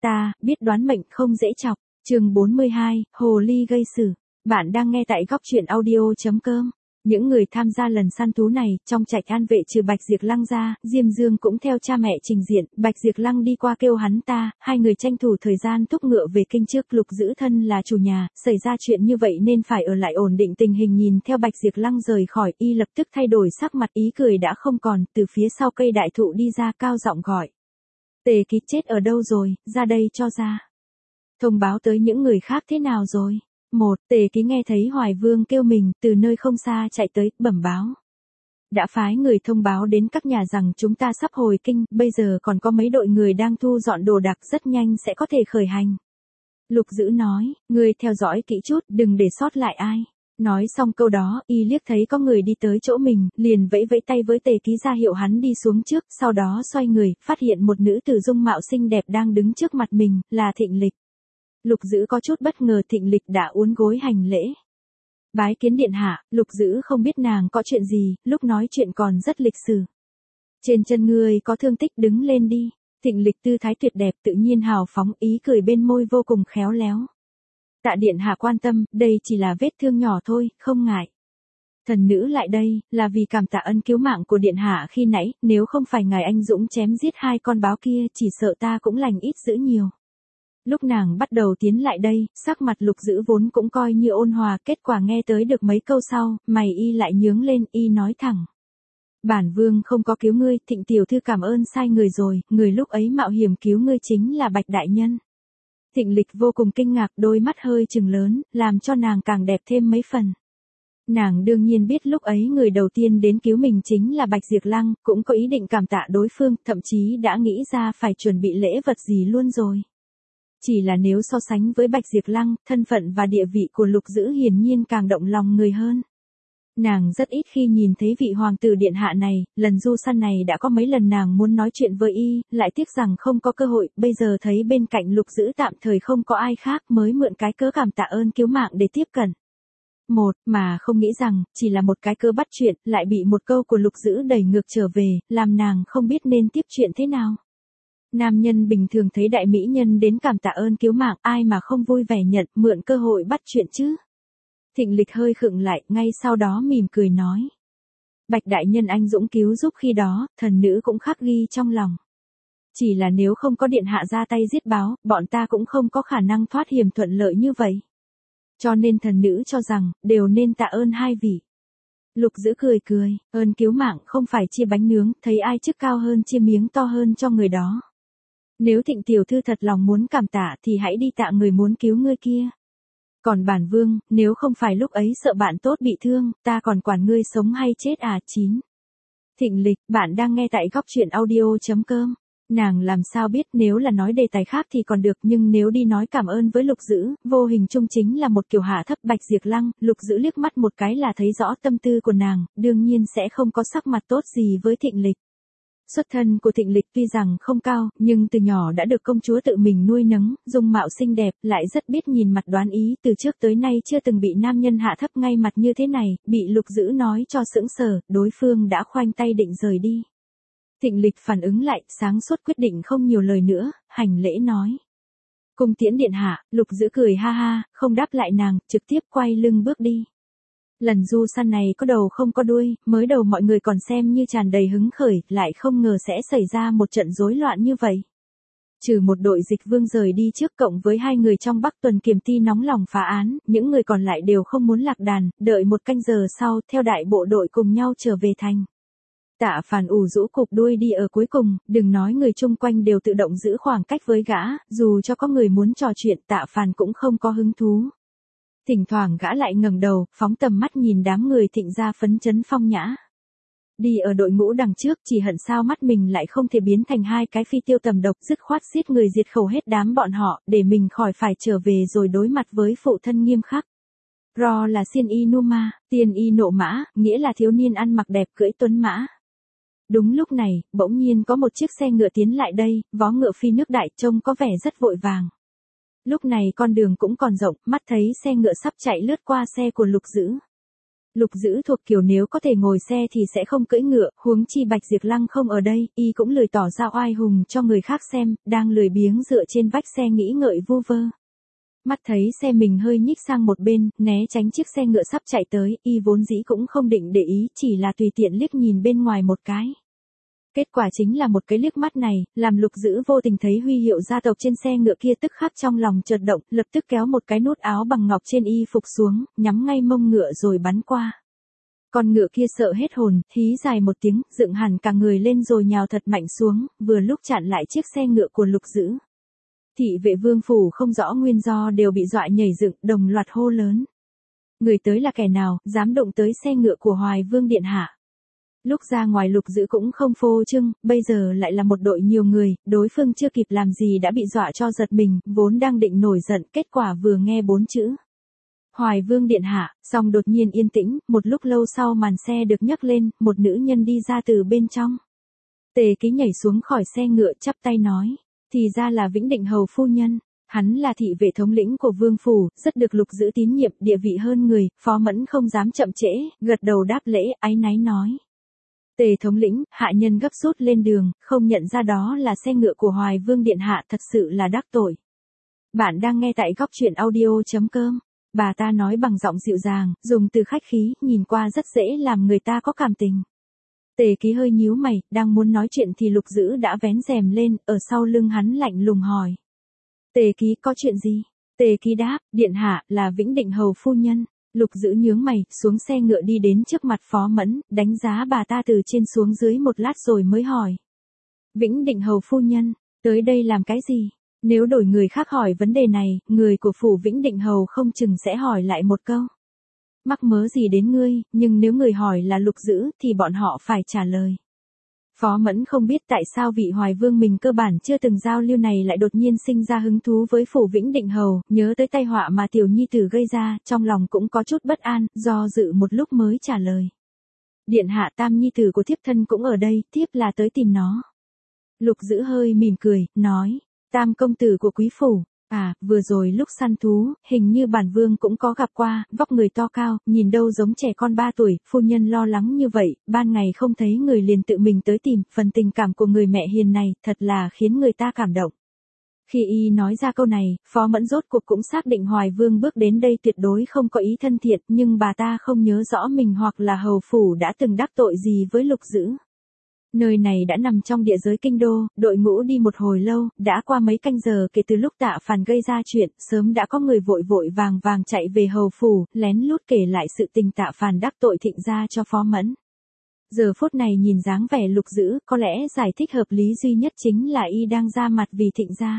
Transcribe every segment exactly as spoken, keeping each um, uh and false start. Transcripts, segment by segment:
Ta, biết đoán mệnh không dễ chọc. Chương bốn mươi hai, Hồ ly gây sự. Bạn đang nghe tại góc truyện audio chấm com. Những người tham gia lần săn thú này, trong trạch An Vệ trừ Bạch Diệp Lăng ra, Diêm Dương cũng theo cha mẹ trình diện, Bạch Diệp Lăng đi qua kêu hắn ta, hai người tranh thủ thời gian thúc ngựa về kinh trước. Lục Dữ thân là chủ nhà, xảy ra chuyện như vậy nên phải ở lại ổn định tình hình. Nhìn theo Bạch Diệp Lăng rời khỏi, y lập tức thay đổi sắc mặt, ý cười đã không còn, từ phía sau cây đại thụ đi ra, cao giọng gọi. Tề Ký chết ở đâu rồi, ra đây cho ra. Thông báo tới những người khác thế nào rồi? Một, Tề Ký nghe thấy Hoài Vương kêu mình, từ nơi không xa chạy tới, bẩm báo. Đã phái người thông báo đến các nhà rằng chúng ta sắp hồi kinh, bây giờ còn có mấy đội người đang thu dọn đồ đạc, rất nhanh sẽ có thể khởi hành. Lục Dữ nói, ngươi theo dõi kỹ chút, đừng để sót lại ai. Nói xong câu đó, y liếc thấy có người đi tới chỗ mình, liền vẫy vẫy tay với Tề Ký ra hiệu hắn đi xuống trước, sau đó xoay người, phát hiện một nữ tử dung mạo xinh đẹp đang đứng trước mặt mình, là Thịnh Lịch. Lục Dữ có chút bất ngờ, Thịnh Lịch đã uốn gối hành lễ. Bái kiến điện hạ. Lục Dữ không biết nàng có chuyện gì, lúc nói chuyện còn rất lịch sự. Trên chân ngươi có thương tích, đứng lên đi. Thịnh Lịch tư thái tuyệt đẹp, tự nhiên hào phóng, ý cười bên môi vô cùng khéo léo. Tạ điện hạ quan tâm, đây chỉ là vết thương nhỏ thôi, không ngại. Thần nữ lại đây, là vì cảm tạ ân cứu mạng của điện hạ khi nãy, nếu không phải ngài anh dũng chém giết hai con báo kia, chỉ sợ ta cũng lành ít dữ nhiều. Lúc nàng bắt đầu tiến lại đây, sắc mặt Lục Dữ vốn cũng coi như ôn hòa, kết quả nghe tới được mấy câu sau, mày y lại nhướng lên, y nói thẳng. Bản vương không có cứu ngươi, Thịnh tiểu thư cảm ơn sai người rồi, người lúc ấy mạo hiểm cứu ngươi chính là Bạch đại nhân. Thịnh Lịch vô cùng kinh ngạc, đôi mắt hơi trừng lớn, làm cho nàng càng đẹp thêm mấy phần. Nàng đương nhiên biết lúc ấy người đầu tiên đến cứu mình chính là Bạch Diệp Lăng, cũng có ý định cảm tạ đối phương, thậm chí đã nghĩ ra phải chuẩn bị lễ vật gì luôn rồi. Chỉ là nếu so sánh với Bạch Diệp Lăng, thân phận và địa vị của Lục Dữ hiển nhiên càng động lòng người hơn. Nàng rất ít khi nhìn thấy vị hoàng tử điện hạ này, lần du săn này đã có mấy lần nàng muốn nói chuyện với y, lại tiếc rằng không có cơ hội, bây giờ thấy bên cạnh Lục Dữ tạm thời không có ai khác mới mượn cái cớ cảm tạ ơn cứu mạng để tiếp cận. Một, mà không nghĩ rằng, chỉ là một cái cớ bắt chuyện, lại bị một câu của Lục Dữ đẩy ngược trở về, làm nàng không biết nên tiếp chuyện thế nào. Nam nhân bình thường thấy đại mỹ nhân đến cảm tạ ơn cứu mạng, ai mà không vui vẻ nhận, mượn cơ hội bắt chuyện chứ. Thịnh Lịch hơi khựng lại, ngay sau đó mỉm cười nói. Bạch đại nhân anh dũng cứu giúp khi đó, thần nữ cũng khắc ghi trong lòng. Chỉ là nếu không có điện hạ ra tay giết báo, bọn ta cũng không có khả năng thoát hiểm thuận lợi như vậy. Cho nên thần nữ cho rằng, đều nên tạ ơn hai vị. Lục Dữ cười cười, ơn cứu mạng không phải chia bánh nướng, thấy ai chức cao hơn chia miếng to hơn cho người đó. Nếu Thịnh tiểu thư thật lòng muốn cảm tạ thì hãy đi tạ người muốn cứu ngươi kia. Còn bản vương, nếu không phải lúc ấy sợ bạn tốt bị thương, ta còn quản ngươi sống hay chết à. Chín. Thịnh Lịch, bạn đang nghe tại góc truyện audio chấm com. Nàng làm sao biết, nếu là nói đề tài khác thì còn được, nhưng nếu đi nói cảm ơn với Lục Dữ, vô hình chung chính là một kiểu hạ thấp Bạch Diệp Lăng. Lục Dữ liếc mắt một cái là thấy rõ tâm tư của nàng, đương nhiên sẽ không có sắc mặt tốt gì với Thịnh Lịch. Xuất thân của Thịnh Lịch tuy rằng không cao, nhưng từ nhỏ đã được công chúa tự mình nuôi nấng, dung mạo xinh đẹp, lại rất biết nhìn mặt đoán ý, từ trước tới nay chưa từng bị nam nhân hạ thấp ngay mặt như thế này, bị Lục Dữ nói cho sững sờ, đối phương đã khoanh tay định rời đi. Thịnh Lịch phản ứng lại, sáng suốt quyết định không nhiều lời nữa, hành lễ nói. Cung tiễn điện hạ. Lục Dữ cười ha ha, không đáp lại nàng, trực tiếp quay lưng bước đi. Lần du săn này có đầu không có đuôi, mới đầu mọi người còn xem như tràn đầy hứng khởi, lại không ngờ sẽ xảy ra một trận rối loạn như vậy. Trừ một đội Dịch Vương rời đi trước cộng với hai người trong Bắc Tuần Kiềm Ti nóng lòng phá án, những người còn lại đều không muốn lạc đàn, đợi một canh giờ sau, theo đại bộ đội cùng nhau trở về thành. Tạ Phàn ủ rũ cụp đuôi đi ở cuối cùng, đừng nói người chung quanh đều tự động giữ khoảng cách với gã, dù cho có người muốn trò chuyện Tạ Phàn cũng không có hứng thú. Thỉnh thoảng gã lại ngẩng đầu, phóng tầm mắt nhìn đám người Thịnh gia phấn chấn phong nhã. Đi ở đội ngũ đằng trước, chỉ hận sao mắt mình lại không thể biến thành hai cái phi tiêu tầm độc, dứt khoát giết người diệt khẩu hết đám bọn họ, để mình khỏi phải trở về rồi đối mặt với phụ thân nghiêm khắc. Ro là Xiên Y Numa, Tiên Y Nộ Mã, nghĩa là thiếu niên ăn mặc đẹp cưỡi tuấn mã. Đúng lúc này, bỗng nhiên có một chiếc xe ngựa tiến lại đây, vó ngựa phi nước đại, trông có vẻ rất vội vàng. Lúc này con đường cũng còn rộng, mắt thấy xe ngựa sắp chạy lướt qua xe của Lục Dữ. Lục Dữ thuộc kiểu nếu có thể ngồi xe thì sẽ không cưỡi ngựa, huống chi Bạch Diệp Lăng không ở đây, y cũng lười tỏ ra oai hùng cho người khác xem, đang lười biếng dựa trên vách xe nghĩ ngợi vu vơ. Mắt thấy xe mình hơi nhích sang một bên, né tránh chiếc xe ngựa sắp chạy tới, y vốn dĩ cũng không định để ý, chỉ là tùy tiện liếc nhìn bên ngoài một cái. Kết quả chính là một cái liếc mắt này, làm Lục Dữ vô tình thấy huy hiệu gia tộc trên xe ngựa kia, tức khắc trong lòng chợt động, lập tức kéo một cái nút áo bằng ngọc trên y phục xuống, nhắm ngay mông ngựa rồi bắn qua. Con ngựa kia sợ hết hồn, hí dài một tiếng, dựng hẳn cả người lên rồi nhào thật mạnh xuống, vừa lúc chặn lại chiếc xe ngựa của Lục Dữ. Thị vệ vương phủ không rõ nguyên do đều bị dọa nhảy dựng, đồng loạt hô lớn. Người tới là kẻ nào, dám động tới xe ngựa của Hoài Vương điện hạ? Lúc ra ngoài Lục Dữ cũng không phô trương, bây giờ lại là một đội nhiều người, đối phương chưa kịp làm gì đã bị dọa cho giật mình, vốn đang định nổi giận, kết quả vừa nghe bốn chữ. Hoài Vương điện hạ, xong đột nhiên yên tĩnh, một lúc lâu sau màn xe được nhấc lên, một nữ nhân đi ra từ bên trong. Tề Ký nhảy xuống khỏi xe ngựa chắp tay nói, thì ra là Vĩnh Định hầu phu nhân. Hắn là thị vệ thống lĩnh của vương phủ, rất được Lục Dữ tín nhiệm, địa vị hơn người, Phó Mẫn không dám chậm trễ, gật đầu đáp lễ, áy náy nói. Tề thống lĩnh, hạ nhân gấp rút lên đường, không nhận ra đó là xe ngựa của Hoài Vương điện hạ, thật sự là đắc tội. Bạn đang nghe tại góc truyện audio chấm com. Bà ta nói bằng giọng dịu dàng, dùng từ khách khí, nhìn qua rất dễ làm người ta có cảm tình. Tề Ký hơi nhíu mày, đang muốn nói chuyện thì Lục Dữ đã vén rèm lên, ở sau lưng hắn lạnh lùng hỏi. Tề Ký có chuyện gì? Tề Ký đáp, điện hạ, là Vĩnh Định hầu phu nhân. Lục Dữ nhướng mày, xuống xe ngựa đi đến trước mặt Phó Mẫn, đánh giá bà ta từ trên xuống dưới một lát rồi mới hỏi. Vĩnh Định hầu phu nhân, tới đây làm cái gì? Nếu đổi người khác hỏi vấn đề này, người của phủ Vĩnh Định hầu không chừng sẽ hỏi lại một câu. Mắc mớ gì đến ngươi, nhưng nếu người hỏi là Lục Dữ thì bọn họ phải trả lời. Phó Mẫn không biết tại sao vị Hoài Vương mình cơ bản chưa từng giao lưu này lại đột nhiên sinh ra hứng thú với phủ Vĩnh Định hầu, nhớ tới tai họa mà tiểu nhi tử gây ra, trong lòng cũng có chút bất an, do dự một lúc mới trả lời. Điện hạ, tam nhi tử của thiếp thân cũng ở đây, thiếp là tới tìm nó. Lục Dữ hơi mỉm cười, nói, tam công tử của quý phủ. À, vừa rồi lúc săn thú, hình như bản vương cũng có gặp qua, vóc người to cao, nhìn đâu giống trẻ con ba tuổi, phu nhân lo lắng như vậy, ban ngày không thấy người liền tự mình tới tìm, phần tình cảm của người mẹ hiền này, thật là khiến người ta cảm động. Khi y nói ra câu này, Phó Mẫn rốt cuộc cũng xác định Hoài Vương bước đến đây tuyệt đối không có ý thân thiện, nhưng bà ta không nhớ rõ mình hoặc là hầu phủ đã từng đắc tội gì với Lục Dữ. Nơi này đã nằm trong địa giới kinh đô, đội ngũ đi một hồi lâu, đã qua mấy canh giờ kể từ lúc Tạ Phàn gây ra chuyện, sớm đã có người vội vội vàng vàng chạy về hầu phủ, lén lút kể lại sự tình Tạ Phàn đắc tội Thịnh gia cho Phó Mẫn. Giờ phút này nhìn dáng vẻ Lục Dữ, có lẽ giải thích hợp lý duy nhất chính là y đang ra mặt vì Thịnh gia.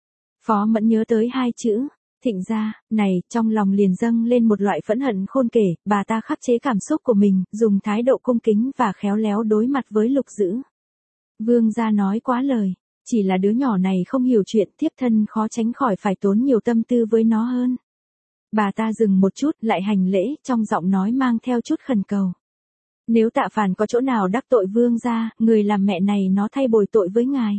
Phó Mẫn nhớ tới hai chữ, Thịnh gia, này, trong lòng liền dâng lên một loại phẫn hận khôn kể, bà ta khắc chế cảm xúc của mình, dùng thái độ cung kính và khéo léo đối mặt với Lục Dữ. Vương gia nói quá lời, chỉ là đứa nhỏ này không hiểu chuyện, thiếp thân khó tránh khỏi phải tốn nhiều tâm tư với nó hơn. Bà ta dừng một chút, lại hành lễ, trong giọng nói mang theo chút khẩn cầu. Nếu Tạ Phàn có chỗ nào đắc tội vương gia, người làm mẹ này nó thay bồi tội với ngài.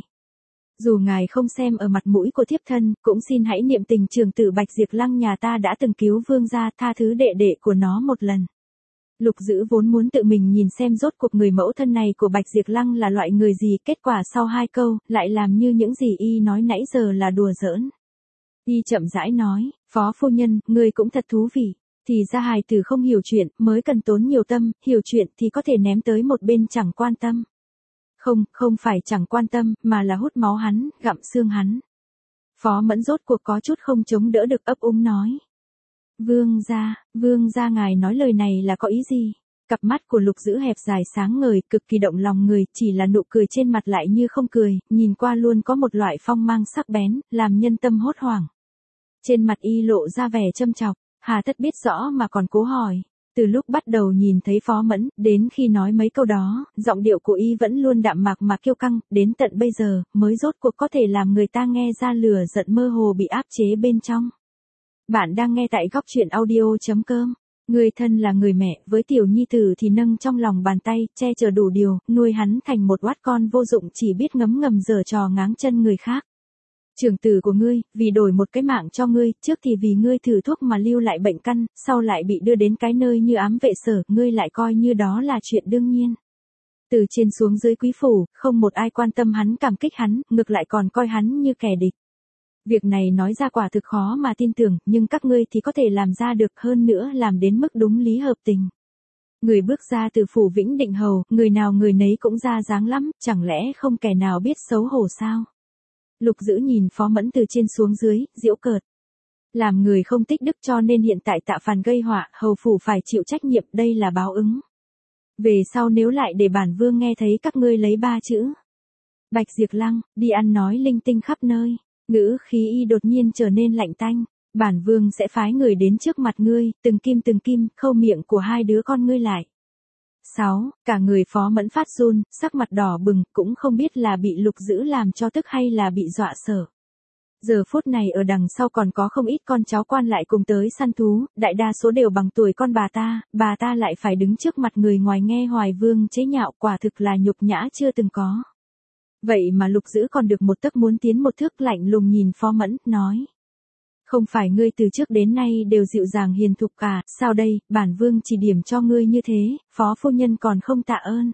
Dù ngài không xem ở mặt mũi của thiếp thân, cũng xin hãy niệm tình trường tử Bạch Diệp Lăng nhà ta đã từng cứu vương gia, tha thứ đệ đệ của nó một lần. Lục Dữ vốn muốn tự mình nhìn xem rốt cuộc người mẫu thân này của Bạch Diệp Lăng là loại người gì, kết quả sau hai câu, lại làm như những gì y nói nãy giờ là đùa giỡn. Y chậm rãi nói, Phó phu nhân, người cũng thật thú vị. Thì ra hài tử không hiểu chuyện, mới cần tốn nhiều tâm, hiểu chuyện thì có thể ném tới một bên chẳng quan tâm. Không, không phải chẳng quan tâm, mà là hút máu hắn, gặm xương hắn. Phó Mẫn rốt cuộc có chút không chống đỡ được, ấp úng nói. Vương gia, vương gia ngài nói lời này là có ý gì? Cặp mắt của Lục Dữ hẹp dài sáng ngời, cực kỳ động lòng người, chỉ là nụ cười trên mặt lại như không cười, nhìn qua luôn có một loại phong mang sắc bén, làm nhân tâm hốt hoảng. Trên mặt y lộ ra vẻ châm chọc, hà tất biết rõ mà còn cố hỏi. Từ lúc bắt đầu nhìn thấy Phó Mẫn, đến khi nói mấy câu đó, giọng điệu của y vẫn luôn đạm mạc mà kiêu căng, đến tận bây giờ, mới rốt cuộc có thể làm người ta nghe ra lửa giận mơ hồ bị áp chế bên trong. Bạn đang nghe tại góc truyện audio chấm com. Người thân là người mẹ, với tiểu nhi tử thì nâng trong lòng bàn tay, che chở đủ điều, nuôi hắn thành một oát con vô dụng chỉ biết ngấm ngầm giở trò ngáng chân người khác. Trưởng tử của ngươi, vì đổi một cái mạng cho ngươi, trước thì vì ngươi thử thuốc mà lưu lại bệnh căn, sau lại bị đưa đến cái nơi như ám vệ sở, ngươi lại coi như đó là chuyện đương nhiên. Từ trên xuống dưới quý phủ, không một ai quan tâm hắn cảm kích hắn, ngược lại còn coi hắn như kẻ địch. Việc này nói ra quả thực khó mà tin tưởng, nhưng các ngươi thì có thể làm ra được, hơn nữa làm đến mức đúng lý hợp tình. Người bước ra từ phủ Vĩnh Định Hầu, người nào người nấy cũng ra dáng lắm, chẳng lẽ không kẻ nào biết xấu hổ sao? Lục Dữ nhìn Phó Mẫn từ trên xuống dưới, giễu cợt. Làm người không tích đức cho nên hiện tại Tạ Phàn gây họa, hầu phủ phải chịu trách nhiệm, đây là báo ứng. Về sau nếu lại để bản vương nghe thấy các ngươi lấy ba chữ Bạch Diệp Lăng, đi ăn nói linh tinh khắp nơi, ngữ khí y đột nhiên trở nên lạnh tanh. Bản vương sẽ phái người đến trước mặt ngươi, từng kim từng kim, khâu miệng của hai đứa con ngươi lại. sáu. Cả người Phó Mẫn phát run, sắc mặt đỏ bừng, cũng không biết là bị Lục Dữ làm cho tức hay là bị dọa sợ. Giờ phút này ở đằng sau còn có không ít con cháu quan lại cùng tới săn thú, đại đa số đều bằng tuổi con bà ta, bà ta lại phải đứng trước mặt người ngoài nghe Hoài Vương chế nhạo, quả thực là nhục nhã chưa từng có. Vậy mà Lục Dữ còn được một tấc muốn tiến một thước, lạnh lùng nhìn Phó Mẫn, nói. Không phải ngươi từ trước đến nay đều dịu dàng hiền thục cả, sao đây, bản vương chỉ điểm cho ngươi như thế, Phó phu nhân còn không tạ ơn.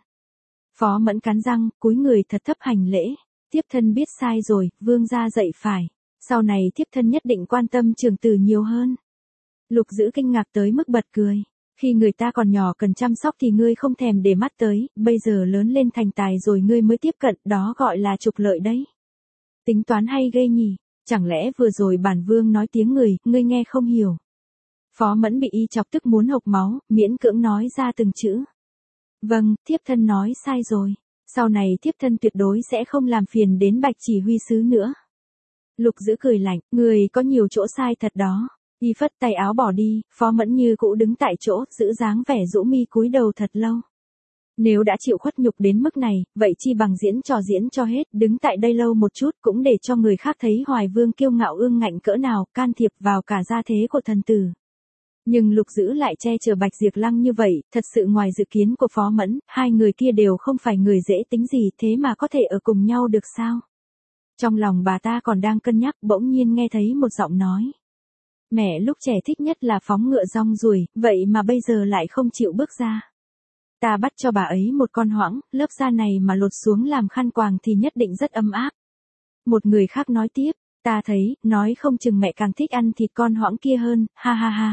Phó Mẫn cắn răng, cúi người thật thấp hành lễ, thiếp thân biết sai rồi, vương gia dạy phải, sau này thiếp thân nhất định quan tâm trưởng tử nhiều hơn. Lục Dữ kinh ngạc tới mức bật cười, khi người ta còn nhỏ cần chăm sóc thì ngươi không thèm để mắt tới, bây giờ lớn lên thành tài rồi ngươi mới tiếp cận, đó gọi là trục lợi đấy. Tính toán hay ghê nhỉ? Chẳng lẽ vừa rồi bản vương nói tiếng người, ngươi nghe không hiểu. Phó Mẫn bị y chọc tức muốn hộc máu, miễn cưỡng nói ra từng chữ. Vâng, thiếp thân nói sai rồi. Sau này thiếp thân tuyệt đối sẽ không làm phiền đến Bạch chỉ huy sứ nữa. Lục Dữ cười lạnh, người có nhiều chỗ sai thật đó. Y phất tay áo bỏ đi, Phó Mẫn như cũ đứng tại chỗ, giữ dáng vẻ rũ mi cúi đầu thật lâu. Nếu đã chịu khuất nhục đến mức này, vậy chi bằng diễn trò diễn cho hết, đứng tại đây lâu một chút cũng để cho người khác thấy Hoài Vương kiêu ngạo ương ngạnh cỡ nào, can thiệp vào cả gia thế của thần tử. Nhưng Lục Dữ lại che chở Bạch Diệp Lăng như vậy, thật sự ngoài dự kiến của Phó Mẫn, hai người kia đều không phải người dễ tính gì, thế mà có thể ở cùng nhau được sao? Trong lòng bà ta còn đang cân nhắc, bỗng nhiên nghe thấy một giọng nói. Mẹ lúc trẻ thích nhất là phóng ngựa rong ruổi, vậy mà bây giờ lại không chịu bước ra. Ta bắt cho bà ấy một con hoãng, lớp da này mà lột xuống làm khăn quàng thì nhất định rất ấm áp. Một người khác nói tiếp, ta thấy, nói không chừng mẹ càng thích ăn thịt con hoãng kia hơn, ha ha ha.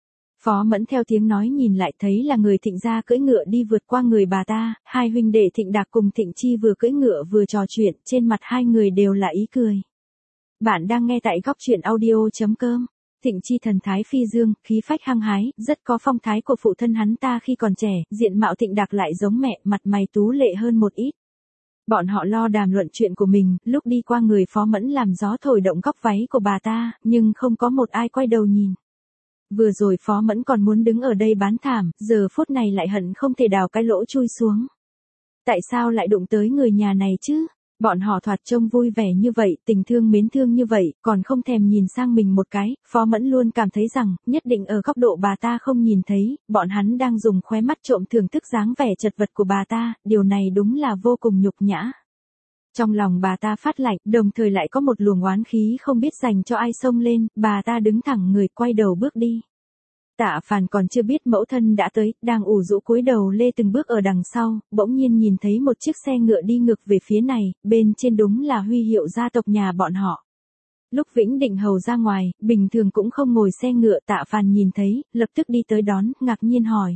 Phó Mẫn theo tiếng nói nhìn lại thấy là người Thịnh gia cưỡi ngựa đi vượt qua người bà ta, hai huynh đệ Thịnh Đạc cùng Thịnh Chi vừa cưỡi ngựa vừa trò chuyện, trên mặt hai người đều là ý cười. Bạn đang nghe tại góc truyện audio chấm com. Thịnh Chi thần thái phi dương, khí phách hăng hái, rất có phong thái của phụ thân hắn ta khi còn trẻ, diện mạo Thịnh Đạc lại giống mẹ, mặt mày tú lệ hơn một ít. Bọn họ lo đàm luận chuyện của mình, lúc đi qua người Phó Mẫn làm gió thổi động góc váy của bà ta, nhưng không có một ai quay đầu nhìn. Vừa rồi Phó Mẫn còn muốn đứng ở đây bán thảm, giờ phút này lại hận không thể đào cái lỗ chui xuống. Tại sao lại đụng tới người nhà này chứ? Bọn họ thoạt trông vui vẻ như vậy, tình thương mến thương như vậy, còn không thèm nhìn sang mình một cái, Phó Mẫn luôn cảm thấy rằng, nhất định ở góc độ bà ta không nhìn thấy, bọn hắn đang dùng khóe mắt trộm thưởng thức dáng vẻ chật vật của bà ta, điều này đúng là vô cùng nhục nhã. Trong lòng bà ta phát lạnh, đồng thời lại có một luồng oán khí không biết dành cho ai xông lên, bà ta đứng thẳng người quay đầu bước đi. Tạ Phàn còn chưa biết mẫu thân đã tới, đang ủ rũ cúi đầu lê từng bước ở đằng sau, bỗng nhiên nhìn thấy một chiếc xe ngựa đi ngược về phía này, bên trên đúng là huy hiệu gia tộc nhà bọn họ. Lúc Vĩnh Định Hầu ra ngoài, bình thường cũng không ngồi xe ngựa, Tạ Phàn nhìn thấy, lập tức đi tới đón, ngạc nhiên hỏi.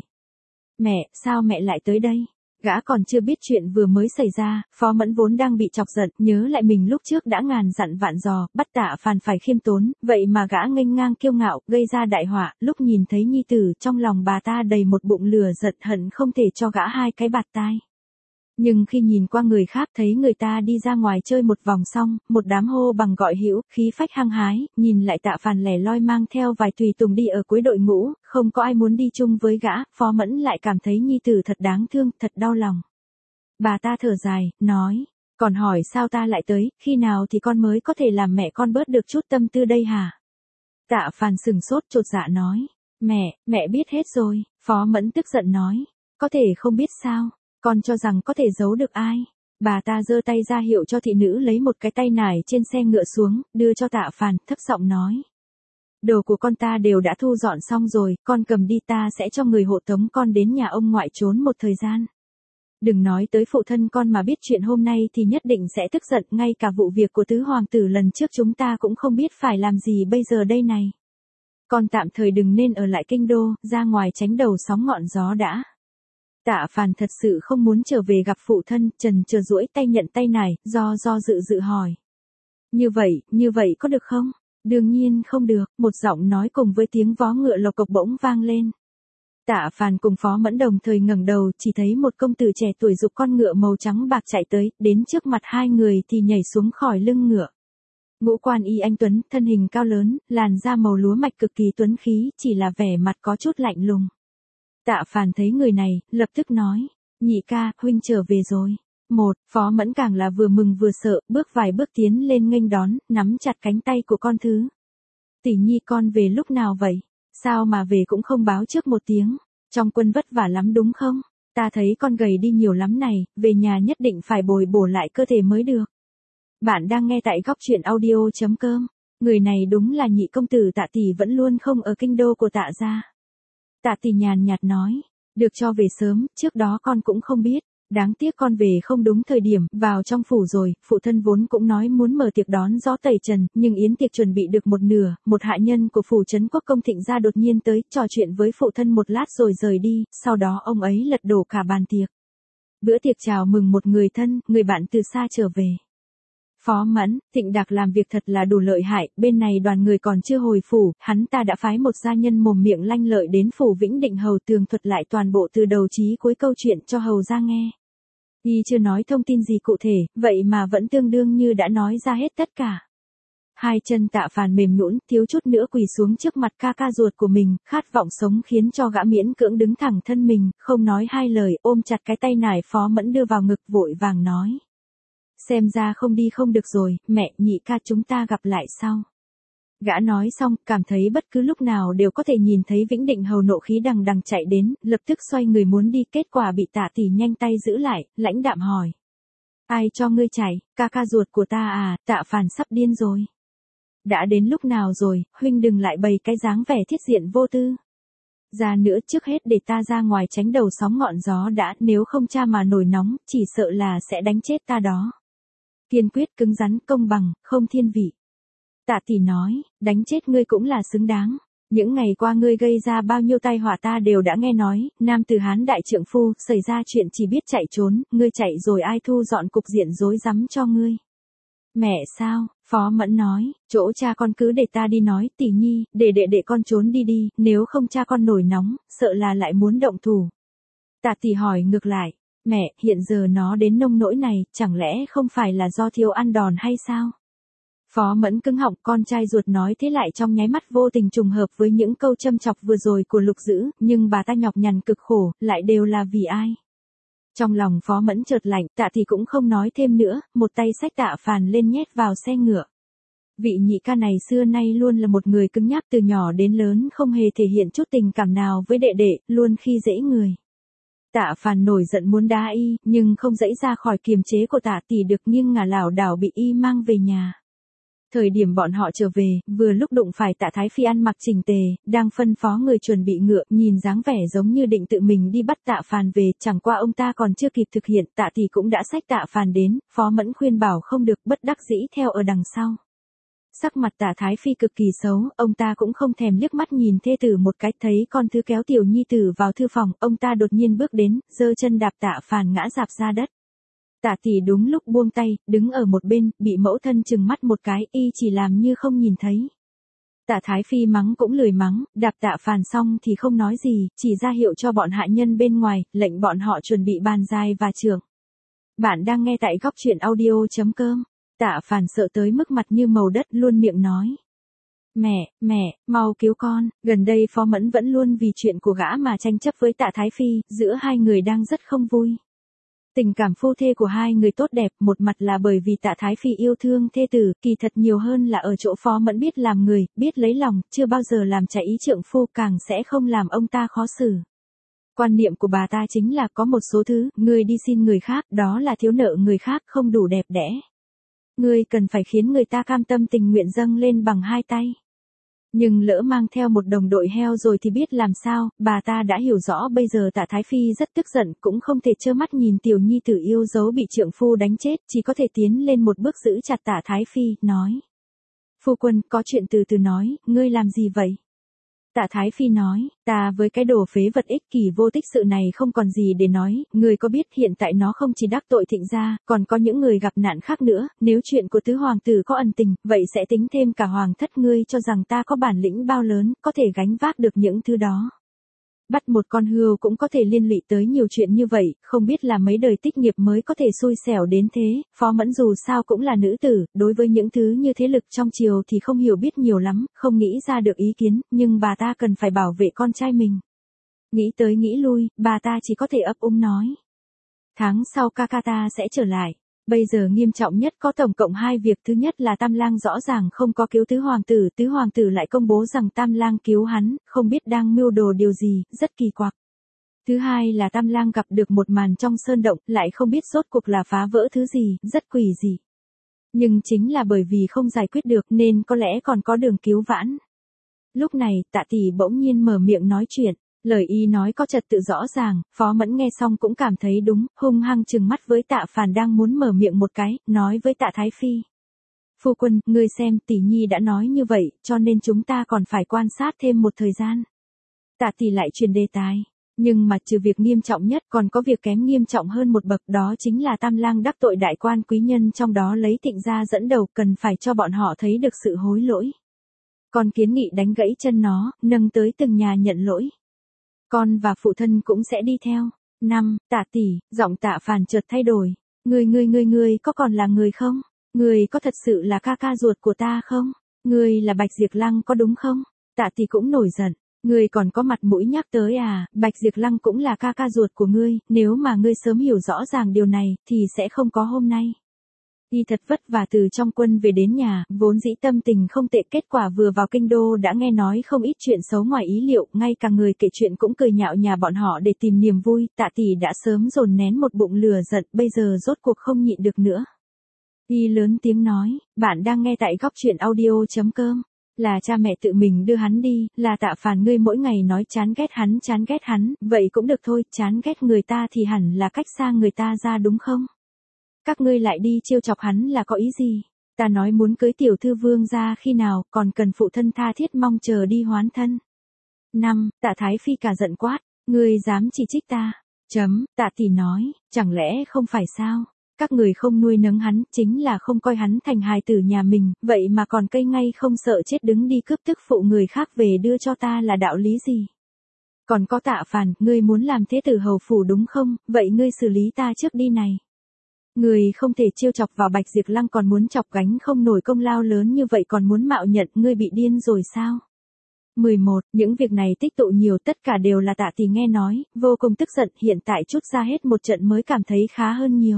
Mẹ, sao mẹ lại tới đây? Gã còn chưa biết chuyện vừa mới xảy ra, Phó Mẫn vốn đang bị chọc giận, nhớ lại mình lúc trước đã ngàn dặn vạn dò, bắt Tạ Phàn phải khiêm tốn, vậy mà gã nghênh ngang kiêu ngạo, gây ra đại họa, lúc nhìn thấy nhi tử, trong lòng bà ta đầy một bụng lửa giận hận không thể cho gã hai cái bạt tai. Nhưng khi nhìn qua người khác thấy người ta đi ra ngoài chơi một vòng xong, một đám hô bằng gọi hữu, khí phách hăng hái, nhìn lại Tạ Phàn lẻ loi mang theo vài tùy tùng đi ở cuối đội ngũ, không có ai muốn đi chung với gã, Phó Mẫn lại cảm thấy nhi tử thật đáng thương, thật đau lòng. Bà ta thở dài, nói, còn hỏi sao ta lại tới, khi nào thì con mới có thể làm mẹ con bớt được chút tâm tư đây hả? Tạ Phàn sừng sốt chột dạ nói, mẹ, mẹ biết hết rồi, Phó Mẫn tức giận nói, có thể không biết sao? Con cho rằng có thể giấu được ai? Bà ta giơ tay ra hiệu cho thị nữ lấy một cái tay nải trên xe ngựa xuống, đưa cho Tạ Phàn, thấp giọng nói. Đồ của con ta đều đã thu dọn xong rồi, con cầm đi, ta sẽ cho người hộ tống con đến nhà ông ngoại trốn một thời gian. Đừng nói tới phụ thân con mà biết chuyện hôm nay thì nhất định sẽ tức giận, ngay cả vụ việc của tứ hoàng tử lần trước chúng ta cũng không biết phải làm gì bây giờ đây này. Con tạm thời đừng nên ở lại kinh đô, ra ngoài tránh đầu sóng ngọn gió đã. Tạ Phàn thật sự không muốn trở về gặp phụ thân, trần chờ duỗi tay nhận tay này, do do dự dự hỏi. Như vậy, như vậy có được không? Đương nhiên không được, một giọng nói cùng với tiếng vó ngựa lộc cộc bỗng vang lên. Tạ Phàn cùng Phó Mẫn đồng thời ngẩng đầu, chỉ thấy một công tử trẻ tuổi giục con ngựa màu trắng bạc chạy tới, đến trước mặt hai người thì nhảy xuống khỏi lưng ngựa. Ngũ quan y anh tuấn, thân hình cao lớn, làn da màu lúa mạch cực kỳ tuấn khí, chỉ là vẻ mặt có chút lạnh lùng. Tạ Phàn thấy người này, lập tức nói, nhị ca, huynh trở về rồi. Một, Phó Mẫn càng là vừa mừng vừa sợ, bước vài bước tiến lên nghênh đón, nắm chặt cánh tay của con thứ. Tỷ nhi con về lúc nào vậy? Sao mà về cũng không báo trước một tiếng? Trong quân vất vả lắm đúng không? Ta thấy con gầy đi nhiều lắm này, về nhà nhất định phải bồi bổ lại cơ thể mới được. Bạn đang nghe tại góc truyện audio chấm com. Người này đúng là nhị công tử Tạ tỷ vẫn luôn không ở kinh đô của Tạ gia. Tạ tỷ nhàn nhạt nói, được cho về sớm, trước đó con cũng không biết. Đáng tiếc con về không đúng thời điểm, vào trong phủ rồi, phụ thân vốn cũng nói muốn mở tiệc đón gió tẩy trần, nhưng yến tiệc chuẩn bị được một nửa, một hạ nhân của phủ trấn quốc công Thịnh gia đột nhiên tới, trò chuyện với phụ thân một lát rồi rời đi, sau đó ông ấy lật đổ cả bàn tiệc. Bữa tiệc chào mừng một người thân, người bạn từ xa trở về. Phó Mẫn, Thịnh Đạc làm việc thật là đủ lợi hại, bên này đoàn người còn chưa hồi phủ, hắn ta đã phái một gia nhân mồm miệng lanh lợi đến phủ Vĩnh Định hầu tường thuật lại toàn bộ từ đầu chí cuối câu chuyện cho hầu ra nghe. Y chưa nói thông tin gì cụ thể, vậy mà vẫn tương đương như đã nói ra hết tất cả. Hai chân Tạ Phàn mềm nhũn, thiếu chút nữa quỳ xuống trước mặt ca ca ruột của mình, khát vọng sống khiến cho gã miễn cưỡng đứng thẳng thân mình, không nói hai lời, ôm chặt cái tay nải Phó Mẫn đưa vào ngực vội vàng nói. Xem ra không đi không được rồi, mẹ, nhị ca chúng ta gặp lại sau. Gã nói xong, cảm thấy bất cứ lúc nào đều có thể nhìn thấy Vĩnh Định hầu nộ khí đằng đằng chạy đến, lập tức xoay người muốn đi, kết quả bị Tạ tỷ nhanh tay giữ lại, lãnh đạm hỏi. Ai cho ngươi chạy, ca ca ruột của ta à? Tạ Phàn sắp điên rồi. Đã đến lúc nào rồi, huynh đừng lại bày cái dáng vẻ thiết diện vô tư. Ra nữa, trước hết để ta ra ngoài tránh đầu sóng ngọn gió đã, nếu không cha mà nổi nóng, chỉ sợ là sẽ đánh chết ta đó. Kiên quyết, cứng rắn, công bằng, không thiên vị. Tạ tỷ nói, đánh chết ngươi cũng là xứng đáng. Những ngày qua ngươi gây ra bao nhiêu tai họa ta đều đã nghe nói, nam tử Hán đại trượng phu, xảy ra chuyện chỉ biết chạy trốn, ngươi chạy rồi ai thu dọn cục diện rối rắm cho ngươi. Mẹ sao? Phó Mẫn nói, chỗ cha con cứ để ta đi nói, tỷ nhi, để đệ đệ con trốn đi đi, nếu không cha con nổi nóng, sợ là lại muốn động thủ. Tạ tỷ hỏi ngược lại, mẹ, hiện giờ nó đến nông nỗi này, chẳng lẽ không phải là do thiếu ăn đòn hay sao? Phó Mẫn cứng họng, con trai ruột nói thế lại trong nháy mắt vô tình trùng hợp với những câu châm chọc vừa rồi của Lục Dữ, nhưng bà ta nhọc nhằn cực khổ, lại đều là vì ai? Trong lòng Phó Mẫn chợt lạnh, Tạ thì cũng không nói thêm nữa, một tay xách Tạ Phàn lên nhét vào xe ngựa. Vị nhị ca này xưa nay luôn là một người cứng nhắc, từ nhỏ đến lớn không hề thể hiện chút tình cảm nào với đệ đệ, luôn khi dễ người. Tạ Phàn nổi giận muốn đá y, nhưng không dãy ra khỏi kiềm chế của Tạ tỷ được, nghiêng ngả lảo đảo bị y mang về nhà. Thời điểm bọn họ trở về, vừa lúc đụng phải Tạ Thái Phi ăn mặc chỉnh tề, đang phân phó người chuẩn bị ngựa, nhìn dáng vẻ giống như định tự mình đi bắt Tạ Phàn về, chẳng qua ông ta còn chưa kịp thực hiện, Tạ thì cũng đã xách Tạ Phàn đến, Phó Mẫn khuyên bảo không được, bất đắc dĩ theo ở đằng sau. Sắc mặt Tạ Thái Phi cực kỳ xấu, ông ta cũng không thèm liếc mắt nhìn thê tử một cái, thấy con thứ kéo tiểu nhi tử vào thư phòng, ông ta đột nhiên bước đến, giơ chân đạp Tạ Phàn ngã rạp ra đất. Tạ tỷ đúng lúc buông tay, đứng ở một bên, bị mẫu thân trừng mắt một cái, y chỉ làm như không nhìn thấy. Tạ Thái Phi mắng cũng lười mắng, đạp Tạ Phàn xong thì không nói gì, chỉ ra hiệu cho bọn hạ nhân bên ngoài, lệnh bọn họ chuẩn bị bàn dài và trường. Bạn đang nghe tại góc truyện audio chấm com. Tạ Phàn sợ tới mức mặt như màu đất, luôn miệng nói. Mẹ, mẹ, mau cứu con, gần đây Phó Mẫn vẫn luôn vì chuyện của gã mà tranh chấp với Tạ Thái Phi, giữa hai người đang rất không vui. Tình cảm phu thê của hai người tốt đẹp, một mặt là bởi vì Tạ Thái Phi yêu thương thê tử, kỳ thật nhiều hơn là ở chỗ Phó Mẫn biết làm người, biết lấy lòng, chưa bao giờ làm trái ý trượng phu, càng sẽ không làm ông ta khó xử. Quan niệm của bà ta chính là có một số thứ, ngươi đi xin người khác, đó là thiếu nợ người khác không đủ đẹp đẽ. Ngươi cần phải khiến người ta cam tâm tình nguyện dâng lên bằng hai tay. Nhưng lỡ mang theo một đồng đội heo rồi thì biết làm sao, bà ta đã hiểu rõ bây giờ Tạ Thái Phi rất tức giận, cũng không thể trơ mắt nhìn tiểu nhi tử yêu dấu bị trượng phu đánh chết, chỉ có thể tiến lên một bước giữ chặt Tạ Thái Phi, nói. Phu quân, có chuyện từ từ nói, ngươi làm gì vậy? Tạ Thái Phi nói, ta với cái đồ phế vật ích kỷ vô tích sự này không còn gì để nói, ngươi có biết hiện tại nó không chỉ đắc tội Thịnh gia, còn có những người gặp nạn khác nữa, nếu chuyện của tứ hoàng tử có ẩn tình, vậy sẽ tính thêm cả hoàng thất, ngươi cho rằng ta có bản lĩnh bao lớn, có thể gánh vác được những thứ đó. Bắt một con hươu cũng có thể liên lụy tới nhiều chuyện như vậy, không biết là mấy đời tích nghiệp mới có thể xui xẻo đến thế, Phó Mẫn dù sao cũng là nữ tử, đối với những thứ như thế lực trong triều thì không hiểu biết nhiều lắm, không nghĩ ra được ý kiến, nhưng bà ta cần phải bảo vệ con trai mình. Nghĩ tới nghĩ lui, bà ta chỉ có thể ấp úng nói. Tháng sau ca ca ta sẽ trở lại. Bây giờ nghiêm trọng nhất có tổng cộng hai việc, thứ nhất là Tam Lang rõ ràng không có cứu tứ hoàng tử, tứ hoàng tử lại công bố rằng Tam Lang cứu hắn, không biết đang mưu đồ điều gì, rất kỳ quặc. Thứ hai là Tam Lang gặp được một màn trong sơn động, lại không biết rốt cuộc là phá vỡ thứ gì, rất quỷ dị. Nhưng chính là bởi vì không giải quyết được nên có lẽ còn có đường cứu vãn. Lúc này, Tạ tỷ bỗng nhiên mở miệng nói chuyện. Lời y nói có trật tự rõ ràng, Phó Mẫn nghe xong cũng cảm thấy đúng, hung hăng trừng mắt với Tạ Phàn đang muốn mở miệng một cái, nói với Tạ Thái Phi. Phu quân, ngươi xem, tỷ nhi đã nói như vậy, cho nên chúng ta còn phải quan sát thêm một thời gian. Tạ tỷ lại truyền đề tài. Nhưng mà trừ việc nghiêm trọng nhất còn có việc kém nghiêm trọng hơn một bậc, đó chính là Tam Lang đắc tội đại quan quý nhân, trong đó lấy Thịnh gia dẫn đầu, cần phải cho bọn họ thấy được sự hối lỗi. Con kiến nghị đánh gãy chân nó, nâng tới từng nhà nhận lỗi. Con và phụ thân cũng sẽ đi theo. Năm, Tạ tỷ, giọng Tạ Phàn chợt thay đổi. Ngươi ngươi ngươi ngươi có còn là người không? Ngươi có thật sự là ca ca ruột của ta không? Ngươi là Bạch Diệp Lăng có đúng không? Tạ tỷ cũng nổi giận. Ngươi còn có mặt mũi nhắc tới à, Bạch Diệp Lăng cũng là ca ca ruột của ngươi, nếu mà ngươi sớm hiểu rõ ràng điều này, thì sẽ không có hôm nay. Y thật vất vả từ trong quân về đến nhà, vốn dĩ tâm tình không tệ, kết quả vừa vào kinh đô đã nghe nói không ít chuyện xấu ngoài ý liệu, ngay cả người kể chuyện cũng cười nhạo nhà bọn họ để tìm niềm vui, Tạ tỷ đã sớm dồn nén một bụng lửa giận, bây giờ rốt cuộc không nhịn được nữa. Y lớn tiếng nói, bạn đang nghe tại góc truyện audio chấm com. Là cha mẹ tự mình đưa hắn đi, là Tạ Phàn ngươi mỗi ngày nói chán ghét hắn chán ghét hắn, vậy cũng được thôi, chán ghét người ta thì hẳn là cách xa người ta ra đúng không? Các ngươi lại đi trêu chọc hắn là có ý gì? Ta nói muốn cưới tiểu thư vương ra khi nào, còn cần phụ thân tha thiết mong chờ đi hoán thân. Năm, Tạ Thái Phi cả giận quát, ngươi dám chỉ trích ta? Chấm, Tạ tỷ nói, chẳng lẽ không phải sao? Các người không nuôi nấng hắn, chính là không coi hắn thành hài tử nhà mình, vậy mà còn cây ngay không sợ chết đứng đi cướp tức phụ người khác về đưa cho ta là đạo lý gì? Còn có Tạ Phàn, ngươi muốn làm thế tử hầu phủ đúng không? Vậy ngươi xử lý ta trước đi này. Người không thể trêu chọc vào Bạch Diệp Lăng, còn muốn chọc gánh không nổi công lao lớn như vậy, còn muốn mạo nhận, ngươi bị điên rồi sao? mười một. Những việc này tích tụ nhiều, tất cả đều là Tạ tỷ nghe nói, vô cùng tức giận, hiện tại chút ra hết một trận mới cảm thấy khá hơn nhiều.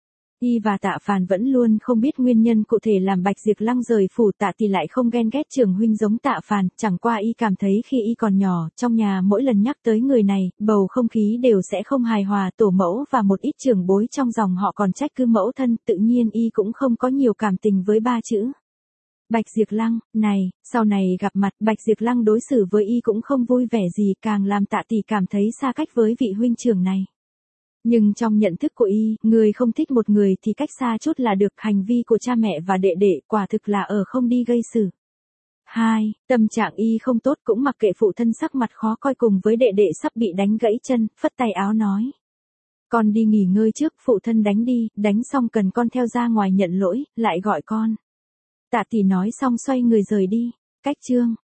Y và Tạ Phàn vẫn luôn không biết nguyên nhân cụ thể làm Bạch Diệp Lăng rời phủ, Tạ tỷ lại không ghen ghét trưởng huynh giống Tạ Phàn, chẳng qua y cảm thấy khi y còn nhỏ, trong nhà mỗi lần nhắc tới người này, bầu không khí đều sẽ không hài hòa, tổ mẫu và một ít trưởng bối trong dòng họ còn trách cứ mẫu thân, tự nhiên y cũng không có nhiều cảm tình với ba chữ Bạch Diệp Lăng. Này, sau này gặp mặt, Bạch Diệp Lăng đối xử với y cũng không vui vẻ gì, càng làm Tạ tỷ cảm thấy xa cách với vị huynh trưởng này. Nhưng trong nhận thức của y, người không thích một người thì cách xa chút là được, hành vi của cha mẹ và đệ đệ quả thực là ở không đi gây sự. Hai, tâm trạng y không tốt, cũng mặc kệ phụ thân sắc mặt khó coi cùng với đệ đệ sắp bị đánh gãy chân, phất tay áo nói. Con đi nghỉ ngơi trước, phụ thân đánh đi, đánh xong cần con theo ra ngoài nhận lỗi, lại gọi con. Tạ tỷ nói xong xoay người rời đi. Cách chương